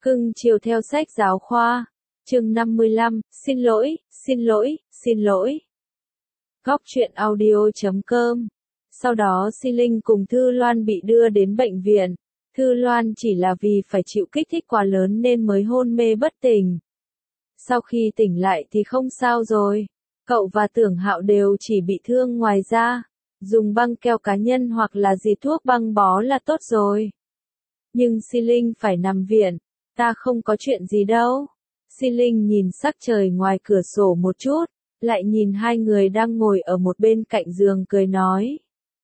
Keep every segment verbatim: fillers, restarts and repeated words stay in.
Cưng chiều theo sách giáo khoa. Chương năm mươi lăm, xin lỗi, xin lỗi, xin lỗi. Góc truyện audio chấm com. Sau đó Si Linh cùng Thư Loan bị đưa đến bệnh viện. Thư Loan chỉ là vì phải chịu kích thích quá lớn nên mới hôn mê bất tỉnh. Sau khi tỉnh lại thì không sao rồi. Cậu và Tưởng Hạo đều chỉ bị thương ngoài da. Dùng băng keo cá nhân hoặc là gì thuốc băng bó là tốt rồi. Nhưng Si Linh phải nằm viện. Ta không có chuyện gì đâu. Si Linh nhìn sắc trời ngoài cửa sổ một chút, lại nhìn hai người đang ngồi ở một bên cạnh giường cười nói.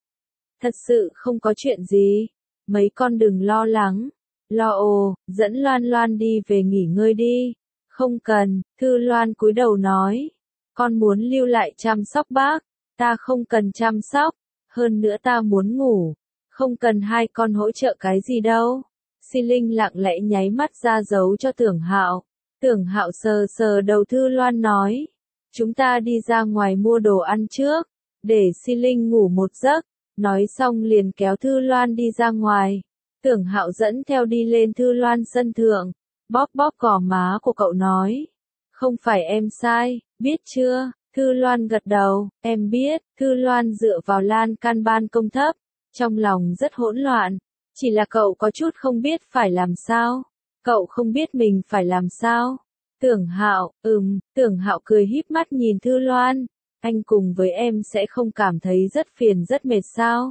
Thật sự không có chuyện gì. Mấy con đừng lo lắng. Lo ồ, dẫn Loan Loan đi về nghỉ ngơi đi. Không cần, Thư Loan cúi đầu nói. Con muốn lưu lại chăm sóc bác. Ta không cần chăm sóc. Hơn nữa ta muốn ngủ. Không cần hai con hỗ trợ cái gì đâu. Si Linh lặng lẽ nháy mắt ra dấu cho Tưởng Hạo. Tưởng Hạo sờ sờ đầu Thư Loan nói. Chúng ta đi ra ngoài mua đồ ăn trước. Để Si Linh ngủ một giấc. Nói xong liền kéo Thư Loan đi ra ngoài. Tưởng Hạo dẫn theo đi lên Thư Loan sân thượng. Bóp bóp gò má của cậu nói. Không phải em sai, biết chưa? Thư Loan gật đầu, em biết. Thư Loan dựa vào lan can ban công thấp. Trong lòng rất hỗn loạn. Chỉ là cậu có chút không biết phải làm sao. Cậu không biết mình phải làm sao. Tưởng Hạo, ừm, Tưởng Hạo cười híp mắt nhìn Thư Loan. Anh cùng với em sẽ không cảm thấy rất phiền rất mệt sao?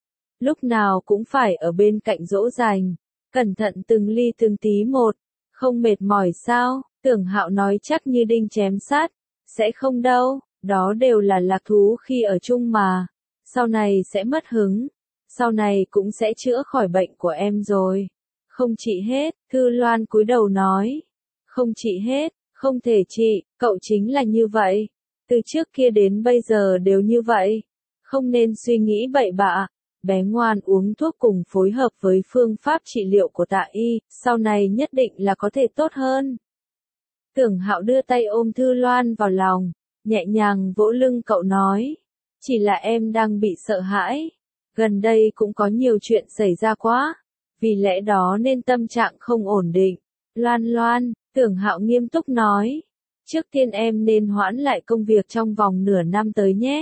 Lúc nào cũng phải ở bên cạnh dỗ dành. Cẩn thận từng ly từng tí một. Không mệt mỏi sao? Tưởng Hạo nói chắc như đinh chém sát. Sẽ không đâu, đó đều là lạc thú khi ở chung mà. Sau này sẽ mất hứng. Sau này cũng sẽ chữa khỏi bệnh của em rồi. Không trị hết, Thư Loan cúi đầu nói. Không trị hết, không thể trị, cậu chính là như vậy. Từ trước kia đến bây giờ đều như vậy. Không nên suy nghĩ bậy bạ. Bé ngoan uống thuốc cùng phối hợp với phương pháp trị liệu của Tạ Y, sau này nhất định là có thể tốt hơn. Tưởng Hạo đưa tay ôm Thư Loan vào lòng, nhẹ nhàng vỗ lưng cậu nói. Chỉ là em đang bị sợ hãi. Gần đây cũng có nhiều chuyện xảy ra quá. Vì lẽ đó nên tâm trạng không ổn định. Loan Loan, Tưởng Hạo nghiêm túc nói. Trước tiên em nên hoãn lại công việc trong vòng nửa năm tới nhé.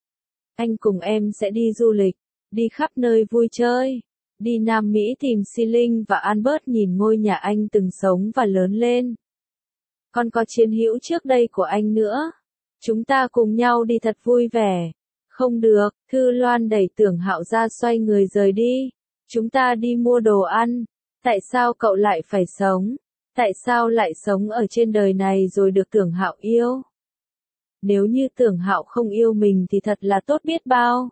Anh cùng em sẽ đi du lịch, đi khắp nơi vui chơi. Đi Nam Mỹ tìm Si Linh và Albert nhìn ngôi nhà anh từng sống và lớn lên. Còn có chiến hữu trước đây của anh nữa. Chúng ta cùng nhau đi thật vui vẻ. Không được, Thư Loan đẩy Tưởng Hạo ra xoay người rời đi. Chúng ta đi mua đồ ăn. Tại sao cậu lại phải sống? Tại sao lại sống ở trên đời này rồi được Tưởng Hạo yêu? Nếu như Tưởng Hạo không yêu mình thì thật là tốt biết bao.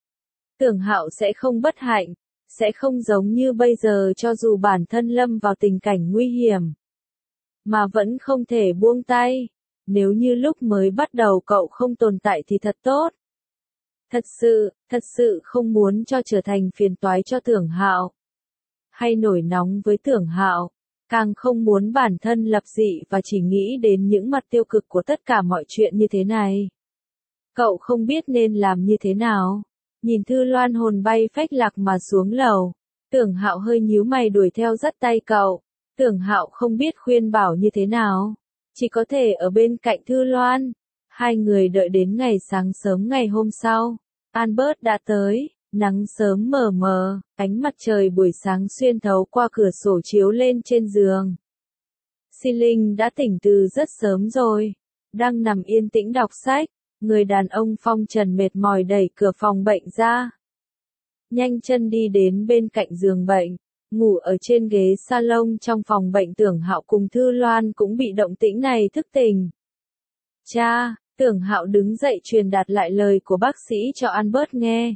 Tưởng Hạo sẽ không bất hạnh, sẽ không giống như bây giờ cho dù bản thân lâm vào tình cảnh nguy hiểm. Mà vẫn không thể buông tay. Nếu như lúc mới bắt đầu cậu không tồn tại thì thật tốt. Thật sự, thật sự không muốn cho trở thành phiền toái cho Tưởng Hạo. Hay nổi nóng với Tưởng Hạo. Càng không muốn bản thân lập dị và chỉ nghĩ đến những mặt tiêu cực của tất cả mọi chuyện như thế này. Cậu không biết nên làm như thế nào. Nhìn Thư Loan hồn bay phách lạc mà xuống lầu. Tưởng Hạo hơi nhíu mày đuổi theo dắt tay cậu. Tưởng Hạo không biết khuyên bảo như thế nào. Chỉ có thể ở bên cạnh Thư Loan. Hai người đợi đến ngày sáng sớm ngày hôm sau. Albert đã tới. Nắng sớm mờ mờ, ánh mặt trời buổi sáng xuyên thấu qua cửa sổ chiếu lên trên giường. Si Linh đã tỉnh từ rất sớm rồi. Đang nằm yên tĩnh đọc sách. Người đàn ông phong trần mệt mỏi đẩy cửa phòng bệnh ra. Nhanh chân đi đến bên cạnh giường bệnh. Ngủ ở trên ghế salon trong phòng bệnh. Tưởng Hạo cùng Thư Loan cũng bị động tĩnh này thức tỉnh. Cha, Tưởng Hạo đứng dậy truyền đạt lại lời của bác sĩ cho Albert nghe.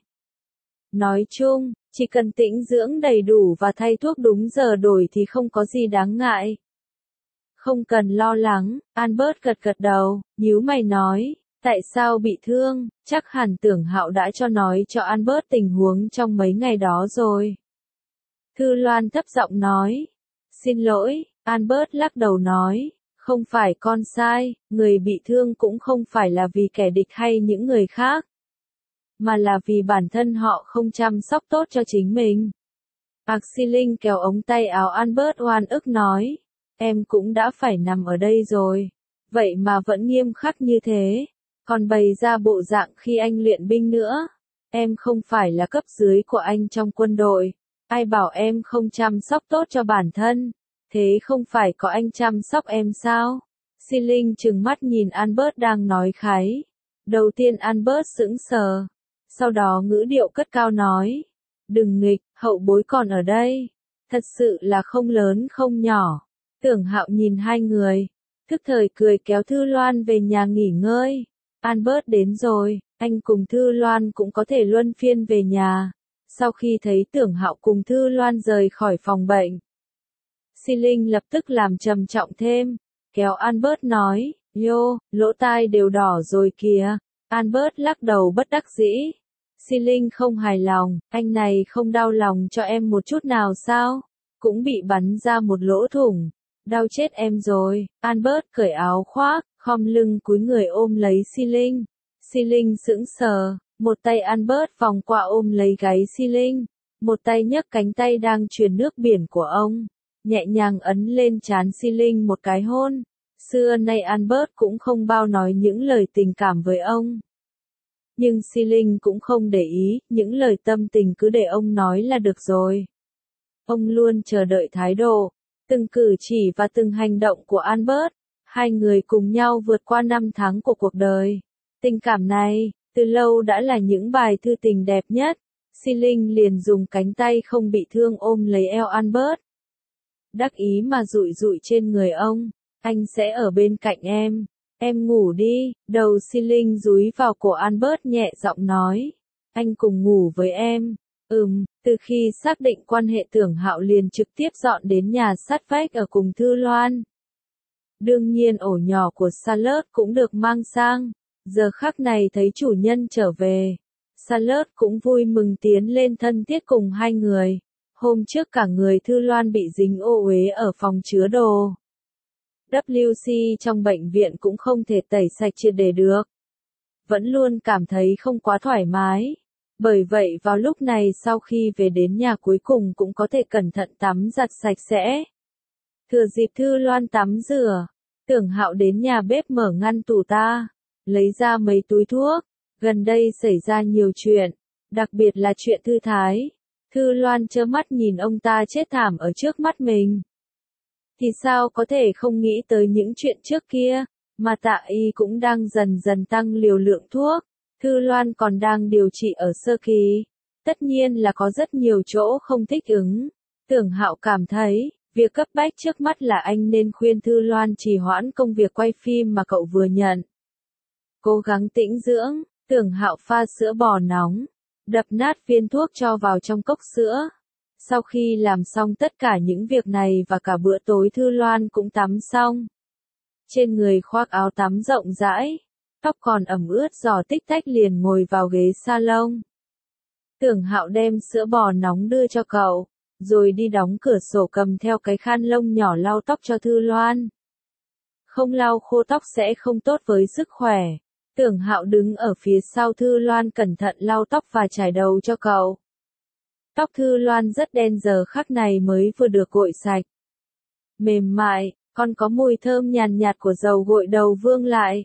Nói chung, chỉ cần tĩnh dưỡng đầy đủ và thay thuốc đúng giờ đổi thì không có gì đáng ngại. Không cần lo lắng, Albert gật gật đầu, nhíu mày nói, tại sao bị thương, chắc hẳn Tưởng Hạo đã cho nói cho Albert tình huống trong mấy ngày đó rồi. Thư Loan thấp giọng nói, xin lỗi, Albert lắc đầu nói, không phải con sai, người bị thương cũng không phải là vì kẻ địch hay những người khác. Mà là vì bản thân họ không chăm sóc tốt cho chính mình. Ác Si Linh kéo ống tay áo Albert oan ức nói. Em cũng đã phải nằm ở đây rồi. Vậy mà vẫn nghiêm khắc như thế. Còn bày ra bộ dạng khi anh luyện binh nữa. Em không phải là cấp dưới của anh trong quân đội. Ai bảo em không chăm sóc tốt cho bản thân. Thế không phải có anh chăm sóc em sao? Si Linh trừng mắt nhìn Albert đang nói khái. Đầu tiên Albert sững sờ. Sau đó ngữ điệu cất cao nói. Đừng nghịch, hậu bối còn ở đây. Thật sự là không lớn không nhỏ. Tưởng Hạo nhìn hai người. Thức thời cười kéo Thư Loan về nhà nghỉ ngơi. Albert đến rồi, anh cùng Thư Loan cũng có thể luân phiên về nhà. Sau khi thấy Tưởng Hạo cùng Thư Loan rời khỏi phòng bệnh, Si Linh lập tức làm trầm trọng thêm, kéo Albert nói, Yo, lỗ tai đều đỏ rồi kìa. Albert lắc đầu bất đắc dĩ. Si Linh không hài lòng, anh này không đau lòng cho em một chút nào sao? Cũng bị bắn ra một lỗ thủng. Đau chết em rồi. Albert cởi áo khoác, khom lưng cúi người ôm lấy Si Linh. Si Linh sững sờ, một tay Albert vòng qua ôm lấy gáy Si Linh, một tay nhấc cánh tay đang truyền nước biển của ông, nhẹ nhàng ấn lên trán Si Linh một cái hôn. Xưa nay Albert cũng không bao nói những lời tình cảm với ông. Nhưng Si Linh cũng không để ý, những lời tâm tình cứ để ông nói là được rồi. Ông luôn chờ đợi thái độ, từng cử chỉ và từng hành động của Albert. Hai người cùng nhau vượt qua năm tháng của cuộc đời. Tình cảm này, từ lâu đã là những bài thư tình đẹp nhất. Si Linh liền dùng cánh tay không bị thương ôm lấy eo Albert. Đắc ý mà dụi dụi trên người ông. Anh sẽ ở bên cạnh em. Em ngủ đi. Đầu Si Linh dúi vào cổ Albert nhẹ giọng nói. Anh cùng ngủ với em. Ừm, từ khi xác định quan hệ Tưởng Hạo liền trực tiếp dọn đến nhà sát vách ở cùng Thư Loan. Đương nhiên ổ nhỏ của Charlotte cũng được mang sang. Giờ khắc này thấy chủ nhân trở về. Charlotte cũng vui mừng tiến lên thân thiết cùng hai người. Hôm trước cả người Thư Loan bị dính ô uế ở phòng chứa đồ. vê xê trong bệnh viện cũng không thể tẩy sạch triệt để được. Vẫn luôn cảm thấy không quá thoải mái. Bởi vậy vào lúc này sau khi về đến nhà cuối cùng cũng có thể cẩn thận tắm giặt sạch sẽ. Thừa dịp Thư Loan tắm rửa, Tưởng Hạo đến nhà bếp mở ngăn tủ ta, lấy ra mấy túi thuốc. Gần đây xảy ra nhiều chuyện, đặc biệt là chuyện Thư Thái. Thư Loan trơ mắt nhìn ông ta chết thảm ở trước mắt mình. Thì sao có thể không nghĩ tới những chuyện trước kia, mà Tạ Y cũng đang dần dần tăng liều lượng thuốc. Thư Loan còn đang điều trị ở sơ kỳ. Tất nhiên là có rất nhiều chỗ không thích ứng. Tưởng Hạo cảm thấy, việc cấp bách trước mắt là anh nên khuyên Thư Loan trì hoãn công việc quay phim mà cậu vừa nhận. Cố gắng tĩnh dưỡng, Tưởng Hạo pha sữa bò nóng, đập nát viên thuốc cho vào trong cốc sữa. Sau khi làm xong tất cả những việc này và cả bữa tối Thư Loan cũng tắm xong. Trên người khoác áo tắm rộng rãi, tóc còn ẩm ướt giò tích tách liền ngồi vào ghế salon. Tưởng Hạo đem sữa bò nóng đưa cho cậu, rồi đi đóng cửa sổ cầm theo cái khăn lông nhỏ lau tóc cho Thư Loan. Không lau khô tóc sẽ không tốt với sức khỏe. Tưởng Hạo đứng ở phía sau Thư Loan cẩn thận lau tóc và chải đầu cho cậu. Tóc Thư Loan rất đen giờ khắc này mới vừa được gội sạch. Mềm mại, còn có mùi thơm nhàn nhạt của dầu gội đầu vương lại.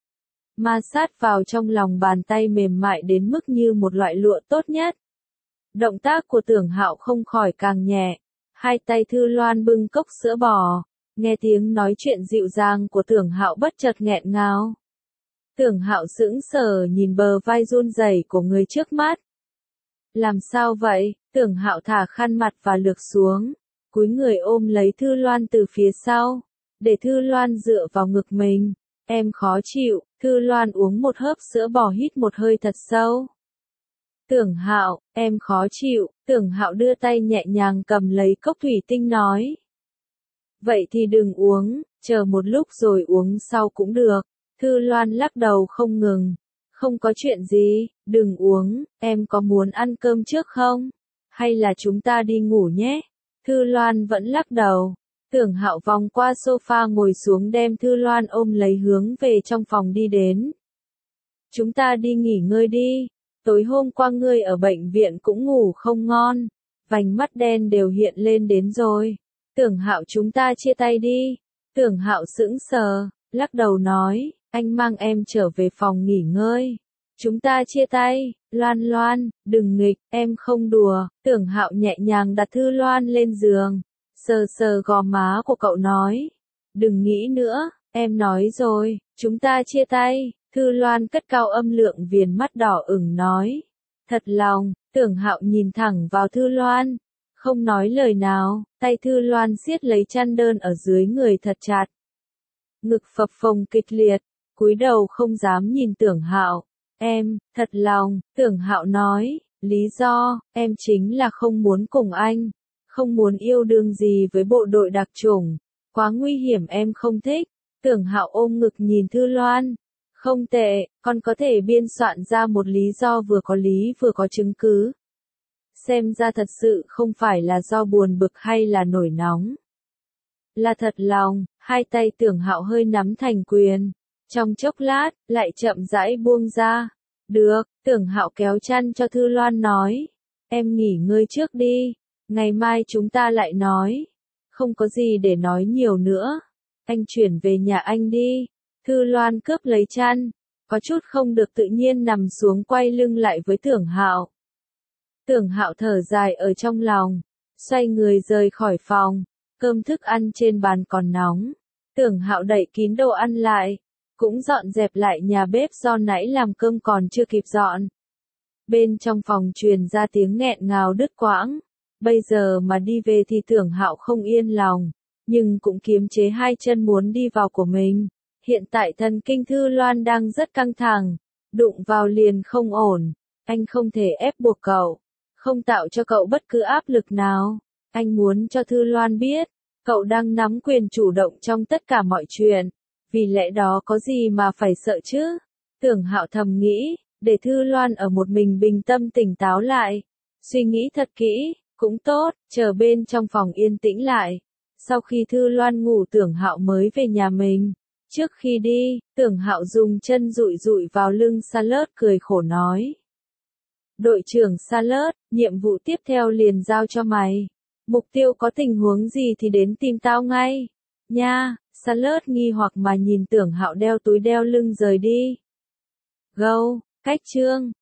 Ma sát vào trong lòng bàn tay mềm mại đến mức như một loại lụa tốt nhất. Động tác của Tưởng Hạo không khỏi càng nhẹ. Hai tay Thư Loan bưng cốc sữa bò. Nghe tiếng nói chuyện dịu dàng của Tưởng Hạo bất chợt nghẹn ngào. Tưởng Hạo sững sờ nhìn bờ vai run rẩy của người trước mắt. Làm sao vậy? Tưởng Hạo thả khăn mặt và lược xuống, cúi người ôm lấy Thư Loan từ phía sau, để Thư Loan dựa vào ngực mình. Em khó chịu. Thư Loan uống một hớp sữa bò hít một hơi thật sâu. Tưởng Hạo, em khó chịu. Tưởng Hạo đưa tay nhẹ nhàng cầm lấy cốc thủy tinh nói. Vậy thì đừng uống, chờ một lúc rồi uống sau cũng được. Thư Loan lắc đầu không ngừng. Không có chuyện gì, đừng uống, em có muốn ăn cơm trước không? Hay là chúng ta đi ngủ nhé? Thư Loan vẫn lắc đầu. Tưởng Hạo vòng qua sofa ngồi xuống đem Thư Loan ôm lấy hướng về trong phòng đi đến. Chúng ta đi nghỉ ngơi đi. Tối hôm qua ngươi ở bệnh viện cũng ngủ không ngon. vành mắt đen đều hiện lên đến rồi. Tưởng Hạo chúng ta chia tay đi. Tưởng Hạo sững sờ, lắc đầu nói, anh mang em trở về phòng nghỉ ngơi. Chúng ta chia tay, Loan Loan, đừng nghịch, em không đùa. Tưởng Hạo nhẹ nhàng đặt Thư Loan lên giường, sờ sờ gò má của cậu nói, đừng nghĩ nữa, em nói rồi, chúng ta chia tay. Thư Loan cất cao âm lượng viền mắt đỏ ửng nói, thật lòng. Tưởng Hạo nhìn thẳng vào Thư Loan, không nói lời nào, tay Thư Loan siết lấy chăn đơn ở dưới người thật chặt. Ngực phập phồng kịch liệt, cúi đầu không dám nhìn Tưởng Hạo. Em, thật lòng, Tưởng Hạo nói, lý do, em chính là không muốn cùng anh, không muốn yêu đương gì với bộ đội đặc chủng, quá nguy hiểm em không thích. Tưởng Hạo ôm ngực nhìn Thư Loan, không tệ, con có thể biên soạn ra một lý do vừa có lý vừa có chứng cứ. Xem ra thật sự không phải là do buồn bực hay là nổi nóng. Là thật lòng. Hai tay Tưởng Hạo hơi nắm thành quyền. Trong chốc lát, lại chậm rãi buông ra. Được, Tưởng Hạo kéo chăn cho Thư Loan nói. Em nghỉ ngơi trước đi. Ngày mai chúng ta lại nói. Không có gì để nói nhiều nữa. Anh chuyển về nhà anh đi. Thư Loan cướp lấy chăn. Có chút không được tự nhiên nằm xuống quay lưng lại với Tưởng Hạo. Tưởng Hạo thở dài ở trong lòng. Xoay người rời khỏi phòng. Cơm thức ăn trên bàn còn nóng. Tưởng Hạo đậy kín đồ ăn lại. Cũng dọn dẹp lại nhà bếp do nãy làm cơm còn chưa kịp dọn. Bên trong phòng truyền ra tiếng nghẹn ngào đứt quãng. Bây giờ mà đi về thì Tưởng Hạo không yên lòng. Nhưng cũng kiềm chế hai chân muốn đi vào của mình. Hiện tại thần kinh Thư Loan đang rất căng thẳng. Đụng vào liền không ổn. Anh không thể ép buộc cậu. Không tạo cho cậu bất cứ áp lực nào. Anh muốn cho Thư Loan biết. Cậu đang nắm quyền chủ động trong tất cả mọi chuyện. Vì lẽ đó có gì mà phải sợ chứ? Tưởng Hạo thầm nghĩ. Để Thư Loan ở một mình bình tâm tỉnh táo lại. Suy nghĩ thật kỹ. Cũng tốt. Chờ bên trong phòng yên tĩnh lại. Sau khi Thư Loan ngủ Tưởng Hạo mới về nhà mình. Trước khi đi, Tưởng Hạo dùng chân dụi dụi vào lưng Charlotte cười khổ nói. Đội trưởng Charlotte, nhiệm vụ tiếp theo liền giao cho mày. Mục tiêu có tình huống gì thì đến tìm tao ngay. Nha, Charlotte nghi hoặc mà nhìn Tưởng Hạo đeo túi đeo lưng rời đi. Go, cách chương.